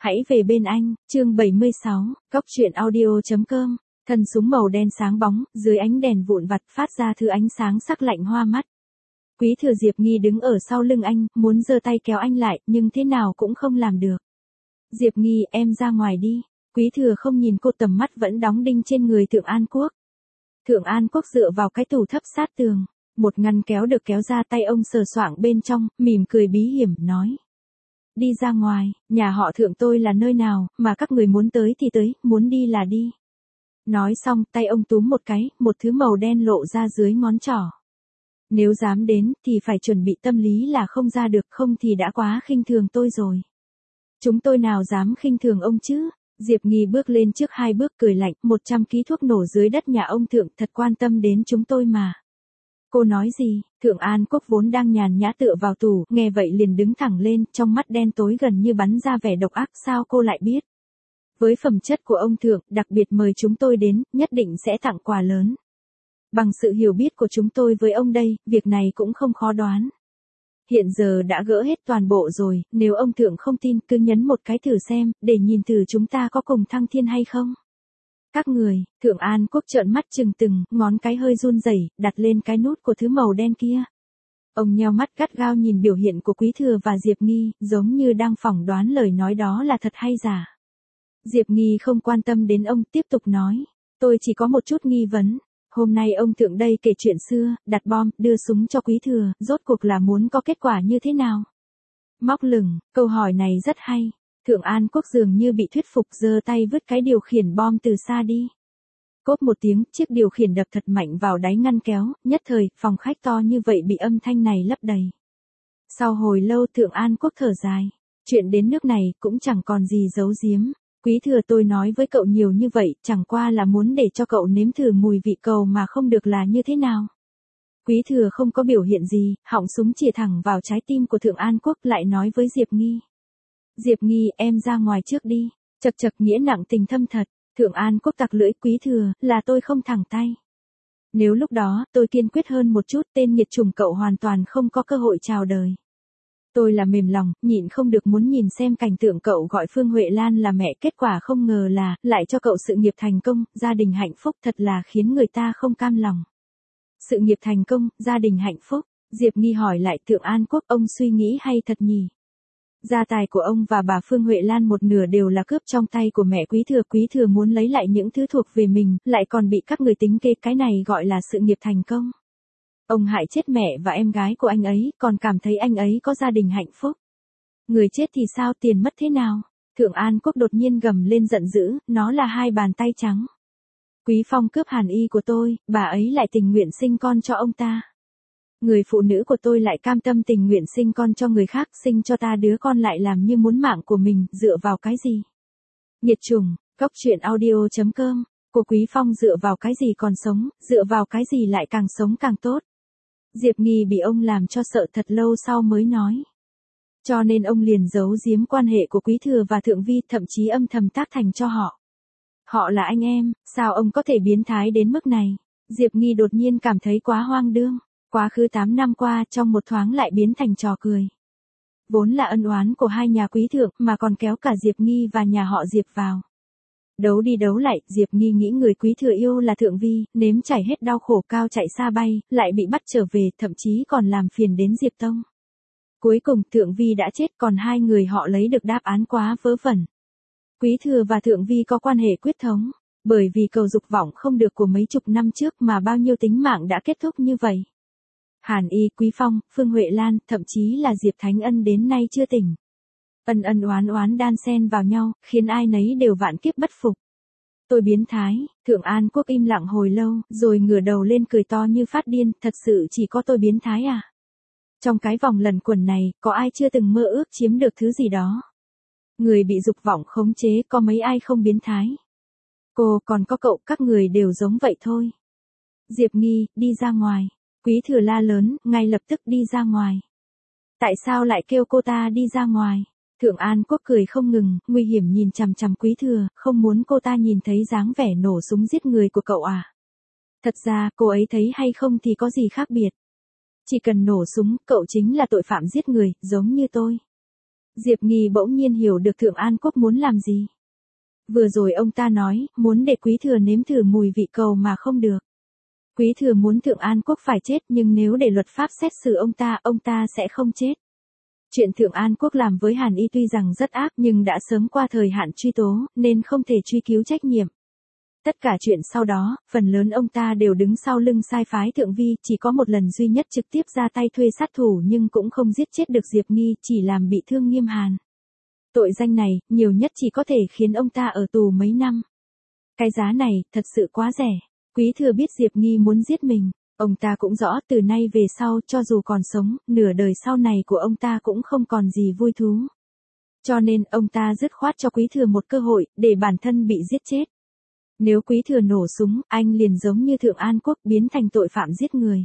Hãy về bên anh, chương 76, Cóc truyện audio.com, thân súng màu đen sáng bóng, dưới ánh đèn vụn vặt phát ra thứ ánh sáng sắc lạnh hoa mắt. Quý thừa Diệp Nghi đứng ở sau lưng anh, muốn giơ tay kéo anh lại, nhưng thế nào cũng không làm được. Diệp Nghi, em ra ngoài đi. Quý thừa không nhìn cô, tầm mắt vẫn đóng đinh trên người Thượng An Quốc. Thượng An Quốc dựa vào cái tủ thấp sát tường, một ngăn kéo được kéo ra, tay ông sờ soạng bên trong, mỉm cười bí hiểm, nói. Đi ra ngoài, nhà họ Thượng tôi là nơi nào, mà các người muốn tới thì tới, muốn đi là đi. Nói xong, tay ông túm một cái, một thứ màu đen lộ ra dưới ngón trỏ. Nếu dám đến, thì phải chuẩn bị tâm lý là không ra được, không thì đã quá khinh thường tôi rồi. Chúng tôi nào dám khinh thường ông chứ? Diệp Nghi bước lên trước 2 bước cười lạnh, 100 ký thuốc nổ dưới đất nhà ông Thượng thật quan tâm đến chúng tôi mà. Cô nói gì? Thượng An Quốc vốn đang nhàn nhã tựa vào tủ, nghe vậy liền đứng thẳng lên, trong mắt đen tối gần như bắn ra vẻ độc ác. Sao cô lại biết? Với phẩm chất của ông Thượng, đặc biệt mời chúng tôi đến, nhất định sẽ tặng quà lớn. Bằng sự hiểu biết của chúng tôi với ông đây, việc này cũng không khó đoán. Hiện giờ đã gỡ hết toàn bộ rồi, nếu ông Thượng không tin, cứ nhấn một cái thử xem, để nhìn thử chúng ta có cùng thăng thiên hay không. Các người, Thượng An Quốc trợn mắt trừng trừng, ngón cái hơi run rẩy, đặt lên cái nút của thứ màu đen kia. Ông nheo mắt gắt gao nhìn biểu hiện của Quý thừa và Diệp Nghi, giống như đang phỏng đoán lời nói đó là thật hay giả. Diệp Nghi không quan tâm đến ông, tiếp tục nói, tôi chỉ có một chút nghi vấn. Hôm nay ông Thượng đây kể chuyện xưa, đặt bom, đưa súng cho Quý thừa, rốt cuộc là muốn có kết quả như thế nào? Móc lửng, câu hỏi này rất hay. Thượng An Quốc dường như bị thuyết phục, giơ tay vứt cái điều khiển bom từ xa đi. Cốp một tiếng, chiếc điều khiển đập thật mạnh vào đáy ngăn kéo, nhất thời, phòng khách to như vậy bị âm thanh này lấp đầy. Sau hồi lâu Thượng An Quốc thở dài. Chuyện đến nước này, cũng chẳng còn gì giấu giếm. Quý thừa, tôi nói với cậu nhiều như vậy, chẳng qua là muốn để cho cậu nếm thử mùi vị cầu mà không được là như thế nào. Quý thừa không có biểu hiện gì, họng súng chĩa thẳng vào trái tim của Thượng An Quốc, lại nói với Diệp Nghi. Diệp Nghi, em ra ngoài trước đi. Chật chật, nghĩa nặng tình thâm thật. Thượng An Quốc tặc lưỡi, Quý thừa, là tôi không thẳng tay. Nếu lúc đó, tôi kiên quyết hơn một chút, tên nghiệt chủng cậu hoàn toàn không có cơ hội chào đời. Tôi là mềm lòng, nhịn không được muốn nhìn xem cảnh tượng cậu gọi Phương Huệ Lan là mẹ, kết quả không ngờ là, lại cho cậu sự nghiệp thành công, gia đình hạnh phúc, thật là khiến người ta không cam lòng. Sự nghiệp thành công, gia đình hạnh phúc, Diệp Nghi hỏi lại Thượng An Quốc, ông suy nghĩ hay thật nhỉ? Gia tài của ông và bà Phương Huệ Lan một nửa đều là cướp trong tay của mẹ Quý thừa muốn lấy lại những thứ thuộc về mình, lại còn bị các người tính kế, cái này gọi là sự nghiệp thành công. Ông hại chết mẹ và em gái của anh ấy, còn cảm thấy anh ấy có gia đình hạnh phúc. Người chết thì sao, tiền mất thế nào? Thượng An Quốc đột nhiên gầm lên giận dữ, nó là 2 bàn tay trắng. Quý Phong cướp Hàn Y của tôi, bà ấy lại tình nguyện sinh con cho ông ta. Người phụ nữ của tôi lại cam tâm tình nguyện sinh con cho người khác, sinh cho ta đứa con lại làm như muốn mạng của mình, dựa vào cái gì? Nhiệt trùng, Cóc truyện audio.com, cô Quý Phong dựa vào cái gì còn sống, dựa vào cái gì lại càng sống càng tốt? Diệp Nghi bị ông làm cho sợ, thật lâu sau mới nói. Cho nên ông liền giấu giếm quan hệ của Quý thừa và Thượng Vi, thậm chí âm thầm tác thành cho họ. Họ là anh em, sao ông có thể biến thái đến mức này? Diệp Nghi đột nhiên cảm thấy quá hoang đương. Quá khứ 8 năm qua, trong một thoáng lại biến thành trò cười. Vốn là ân oán của 2 nhà Quý Thượng, mà còn kéo cả Diệp Nghi và nhà họ Diệp vào. Đấu đi đấu lại, Diệp Nghi nghĩ người Quý thừa yêu là Thượng Vi, nếm trải hết đau khổ, cao chạy xa bay, lại bị bắt trở về, thậm chí còn làm phiền đến Diệp Tông. Cuối cùng Thượng Vi đã chết, còn 2 người họ lấy được đáp án quá vớ vẩn. Quý thừa và Thượng Vi có quan hệ quyết thống, bởi vì cầu dục vọng không được của mấy chục năm trước mà bao nhiêu tính mạng đã kết thúc như vậy. Hàn Y, Quý Phong, Phương Huệ Lan, thậm chí là Diệp Thánh Ân đến nay chưa tỉnh. Ân ân oán oán đan xen vào nhau, khiến ai nấy đều vạn kiếp bất phục. Tôi biến thái. Thượng An Quốc im lặng hồi lâu, rồi ngửa đầu lên cười to như phát điên, thật sự chỉ có tôi biến thái à? Trong cái vòng lẩn quẩn này, có ai chưa từng mơ ước chiếm được thứ gì đó? Người bị dục vọng khống chế, có mấy ai không biến thái? Cô, còn có cậu, các người đều giống vậy thôi. Diệp Nghi, đi ra ngoài. Quý thừa la lớn, ngay lập tức đi ra ngoài. Tại sao lại kêu cô ta đi ra ngoài? Thượng An Quốc cười không ngừng, nguy hiểm nhìn chằm chằm Quý thừa, không muốn cô ta nhìn thấy dáng vẻ nổ súng giết người của cậu à? Thật ra, cô ấy thấy hay không thì có gì khác biệt. Chỉ cần nổ súng, cậu chính là tội phạm giết người, giống như tôi. Diệp Nghi bỗng nhiên hiểu được Thượng An Quốc muốn làm gì. Vừa rồi ông ta nói, muốn để Quý Thừa nếm thử mùi vị cầu mà không được. Quý Thừa muốn Thượng An Quốc phải chết, nhưng nếu để luật pháp xét xử ông ta sẽ không chết. Chuyện Thượng An Quốc làm với Hàn Y tuy rằng rất ác nhưng đã sớm qua thời hạn truy tố, nên không thể truy cứu trách nhiệm. Tất cả chuyện sau đó, phần lớn ông ta đều đứng sau lưng sai phái Thượng Vi, chỉ có một lần duy nhất trực tiếp ra tay thuê sát thủ nhưng cũng không giết chết được Diệp Nghi, chỉ làm bị thương Nghiêm Hàn. Tội danh này, nhiều nhất chỉ có thể khiến ông ta ở tù mấy năm. Cái giá này, thật sự quá rẻ. Quý Thừa biết Diệp Nghi muốn giết mình. Ông ta cũng rõ từ nay về sau, cho dù còn sống, nửa đời sau này của ông ta cũng không còn gì vui thú. Cho nên, ông ta dứt khoát cho Quý Thừa một cơ hội, để bản thân bị giết chết. Nếu Quý Thừa nổ súng, anh liền giống như Thượng An Quốc biến thành tội phạm giết người.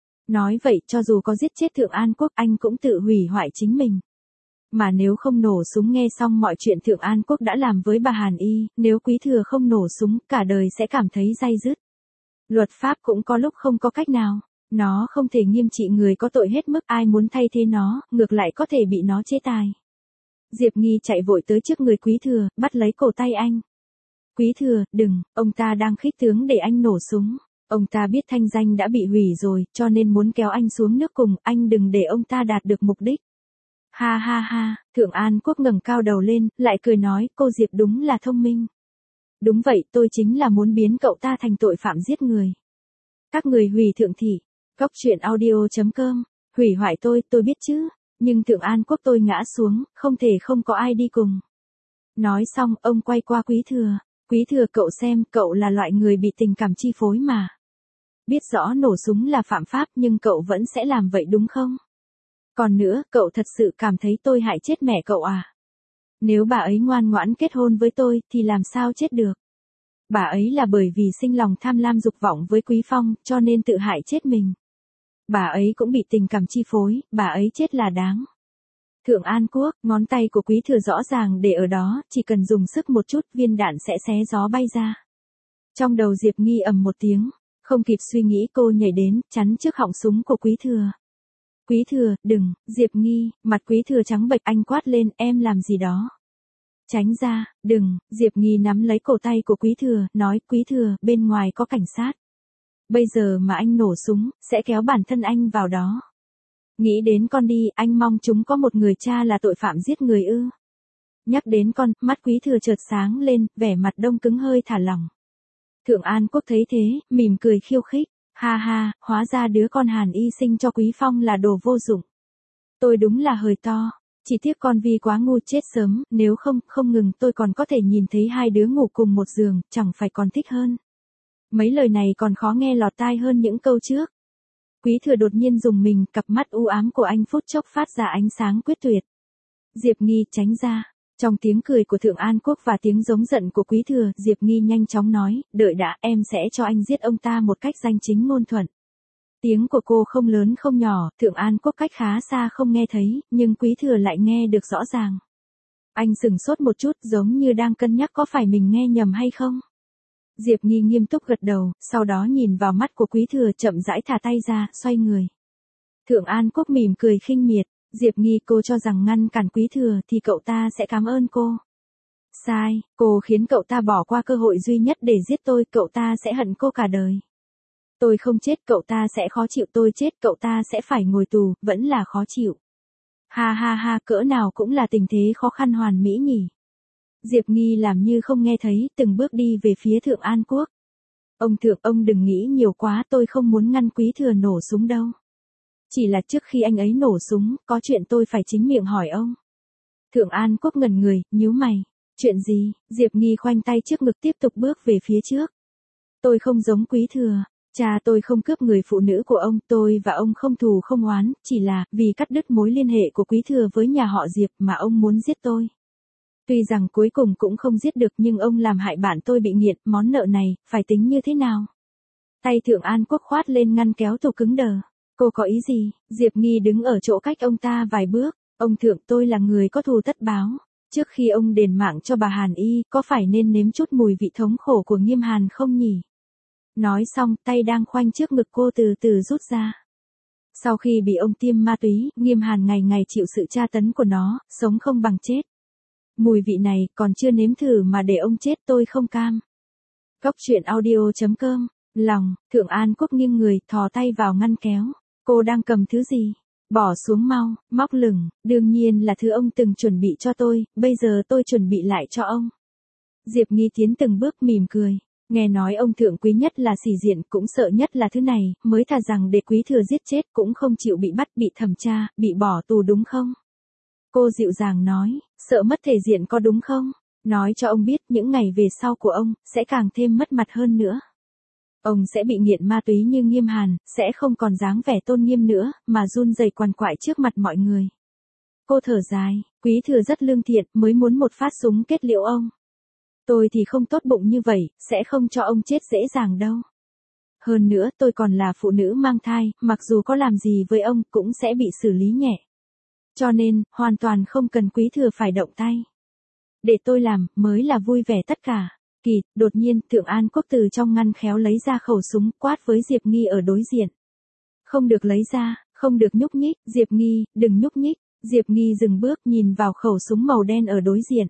Nói vậy, cho dù có giết chết Thượng An Quốc, anh cũng tự hủy hoại chính mình. Mà nếu không nổ súng, nghe xong mọi chuyện Thượng An Quốc đã làm với bà Hàn Y, nếu Quý Thừa không nổ súng, cả đời sẽ cảm thấy day dứt. Luật pháp cũng có lúc không có cách nào. Nó không thể nghiêm trị người có tội hết mức, ai muốn thay thế nó, ngược lại có thể bị nó chế tài. Diệp Nghi chạy vội tới trước người Quý Thừa, bắt lấy cổ tay anh. Quý Thừa, đừng, ông ta đang khích tướng để anh nổ súng. Ông ta biết thanh danh đã bị hủy rồi, cho nên muốn kéo anh xuống nước cùng, anh đừng để ông ta đạt được mục đích. Ha ha ha, Thượng An Quốc ngẩng cao đầu lên, lại cười nói, cô Diệp đúng là thông minh. Đúng vậy, tôi chính là muốn biến cậu ta thành tội phạm giết người. Các người hủy Thượng thị. Góc truyện audio.com. Hủy hoại tôi biết chứ. Nhưng Thượng An Quốc tôi ngã xuống, không thể không có ai đi cùng. Nói xong, ông quay qua Quý Thừa. Quý Thừa, cậu xem, cậu là loại người bị tình cảm chi phối mà. Biết rõ nổ súng là phạm pháp nhưng cậu vẫn sẽ làm vậy đúng không? Còn nữa, cậu thật sự cảm thấy tôi hại chết mẹ cậu à? Nếu bà ấy ngoan ngoãn kết hôn với tôi, thì làm sao chết được? Bà ấy là bởi vì sinh lòng tham lam dục vọng với Quý Phong, cho nên tự hại chết mình. Bà ấy cũng bị tình cảm chi phối, bà ấy chết là đáng. Thượng An Quốc, ngón tay của Quý Thừa rõ ràng để ở đó, chỉ cần dùng sức một chút, viên đạn sẽ xé gió bay ra. Trong đầu Diệp Nghi ầm một tiếng, không kịp suy nghĩ cô nhảy đến, chắn trước họng súng của Quý Thừa. Quý Thừa, đừng, Diệp Nghi, mặt Quý Thừa trắng bệch, anh quát lên, em làm gì đó. Tránh ra, đừng, Diệp Nghi nắm lấy cổ tay của Quý Thừa, nói, Quý Thừa, bên ngoài có cảnh sát. Bây giờ mà anh nổ súng, sẽ kéo bản thân anh vào đó. Nghĩ đến con đi, anh mong chúng có một người cha là tội phạm giết người ư. Nhắc đến con, mắt Quý Thừa chợt sáng lên, vẻ mặt đông cứng hơi thả lỏng. Thượng An Quốc thấy thế, mỉm cười khiêu khích. Ha ha, hóa ra đứa con Hàn Y sinh cho Quý Phong là đồ vô dụng. Tôi đúng là hời to. Chỉ tiếc con Vi quá ngu chết sớm, nếu không ngừng tôi còn có thể nhìn thấy hai đứa ngủ cùng một giường, chẳng phải còn thích hơn. Mấy lời này còn khó nghe lọt tai hơn những câu trước. Quý Thừa đột nhiên rùng mình, cặp mắt u ám của anh phút chốc phát ra ánh sáng quyết tuyệt. Diệp Nghi, tránh ra. Trong tiếng cười của Thượng An Quốc và tiếng giống giận của Quý Thừa, Diệp Nghi nhanh chóng nói, đợi đã, em sẽ cho anh giết ông ta một cách danh chính ngôn thuận. Tiếng của cô không lớn không nhỏ, Thượng An Quốc cách khá xa không nghe thấy, nhưng Quý Thừa lại nghe được rõ ràng. Anh sửng sốt một chút, giống như đang cân nhắc có phải mình nghe nhầm hay không. Diệp Nghi nghiêm túc gật đầu, sau đó nhìn vào mắt của Quý Thừa, chậm rãi thả tay ra, xoay người. Thượng An Quốc mỉm cười khinh miệt. Diệp Nghi, cô cho rằng ngăn cản Quý Thừa thì cậu ta sẽ cảm ơn cô. Sai, cô khiến cậu ta bỏ qua cơ hội duy nhất để giết tôi, cậu ta sẽ hận cô cả đời. Tôi không chết cậu ta sẽ khó chịu, tôi chết cậu ta sẽ phải ngồi tù, vẫn là khó chịu. Ha ha ha, cỡ nào cũng là tình thế khó khăn hoàn mỹ nhỉ. Diệp Nghi làm như không nghe thấy, từng bước đi về phía Thượng An Quốc. Ông Thượng, ông đừng nghĩ nhiều quá, tôi không muốn ngăn Quý Thừa nổ súng đâu. Chỉ là trước khi anh ấy nổ súng, có chuyện tôi phải chính miệng hỏi ông. Thượng An Quốc ngẩn người, nhíu mày. Chuyện gì? Diệp Nghi khoanh tay trước ngực tiếp tục bước về phía trước. Tôi không giống Quý Thừa. Cha tôi không cướp người phụ nữ của ông, tôi và ông không thù không oán, chỉ là vì cắt đứt mối liên hệ của Quý Thừa với nhà họ Diệp mà ông muốn giết tôi. Tuy rằng cuối cùng cũng không giết được nhưng ông làm hại bạn tôi bị nghiện, món nợ này, phải tính như thế nào? Tay Thượng An Quốc khoát lên ngăn kéo tủ cứng đờ. Cô có ý gì? Diệp Nghi đứng ở chỗ cách ông ta vài bước. Ông Thượng, tôi là người có thù tất báo. Trước khi ông đền mạng cho bà Hàn Y, có phải nên nếm chút mùi vị thống khổ của Nghiêm Hàn không nhỉ? Nói xong, tay đang khoanh trước ngực cô từ từ rút ra. Sau khi bị ông tiêm ma túy, Nghiêm Hàn ngày ngày chịu sự tra tấn của nó, sống không bằng chết. Mùi vị này, còn chưa nếm thử mà để ông chết tôi không cam. Góc truyện audio.com, lòng, Thượng An Quốc nghiêng người, thò tay vào ngăn kéo. Cô đang cầm thứ gì? Bỏ xuống mau, móc lửng, đương nhiên là thứ ông từng chuẩn bị cho tôi, bây giờ tôi chuẩn bị lại cho ông. Diệp Nghi tiến từng bước mỉm cười. Nghe nói ông thượng quý nhất là sĩ diện, cũng sợ nhất là thứ này, mới thà rằng để quý thừa giết chết cũng không chịu bị bắt, bị thẩm tra, bị bỏ tù đúng không? Cô dịu dàng nói, sợ mất thể diện có đúng không? Nói cho ông biết những ngày về sau của ông, sẽ càng thêm mất mặt hơn nữa. Ông sẽ bị nghiện ma túy như Nghiêm Hàn, sẽ không còn dáng vẻ tôn nghiêm nữa, mà run rẩy quằn quại trước mặt mọi người. Cô thở dài, quý thừa rất lương thiện, mới muốn một phát súng kết liễu ông. Tôi thì không tốt bụng như vậy, sẽ không cho ông chết dễ dàng đâu. Hơn nữa tôi còn là phụ nữ mang thai, mặc dù có làm gì với ông cũng sẽ bị xử lý nhẹ. Cho nên, hoàn toàn không cần quý thừa phải động tay. Để tôi làm, mới là vui vẻ tất cả. Kỳ, đột nhiên, Thượng An Quốc từ trong ngăn khéo lấy ra khẩu súng, quát với Diệp Nghi ở đối diện. Không được lấy ra, không được nhúc nhích, Diệp Nghi, đừng nhúc nhích. Diệp Nghi dừng bước nhìn vào khẩu súng màu đen ở đối diện.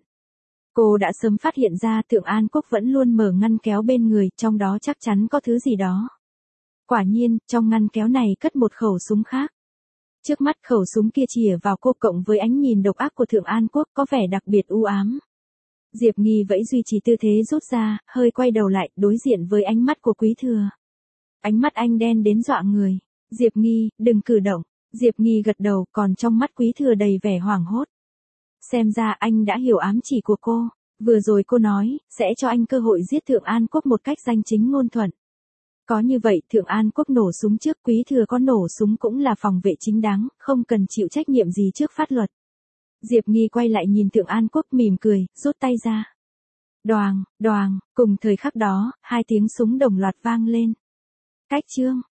Cô đã sớm phát hiện ra Thượng An Quốc vẫn luôn mở ngăn kéo bên người, trong đó chắc chắn có thứ gì đó. Quả nhiên, trong ngăn kéo này cất một khẩu súng khác. Trước mắt khẩu súng kia chìa vào cô cộng với ánh nhìn độc ác của Thượng An Quốc có vẻ đặc biệt u ám. Diệp Nghi vẫn duy trì tư thế rút ra, hơi quay đầu lại, đối diện với ánh mắt của quý thừa. Ánh mắt anh đen đến dọa người. Diệp Nghi, đừng cử động. Diệp Nghi gật đầu, còn trong mắt quý thừa đầy vẻ hoảng hốt. Xem ra anh đã hiểu ám chỉ của cô. Vừa rồi cô nói, sẽ cho anh cơ hội giết Thượng An Quốc một cách danh chính ngôn thuận. Có như vậy, Thượng An Quốc nổ súng trước, quý thừa có nổ súng cũng là phòng vệ chính đáng, không cần chịu trách nhiệm gì trước pháp luật. Diệp Nghi quay lại nhìn Thượng An Quốc mỉm cười, rút tay ra. Đoàng, đoàng, cùng thời khắc đó, hai tiếng súng đồng loạt vang lên. Cách chương.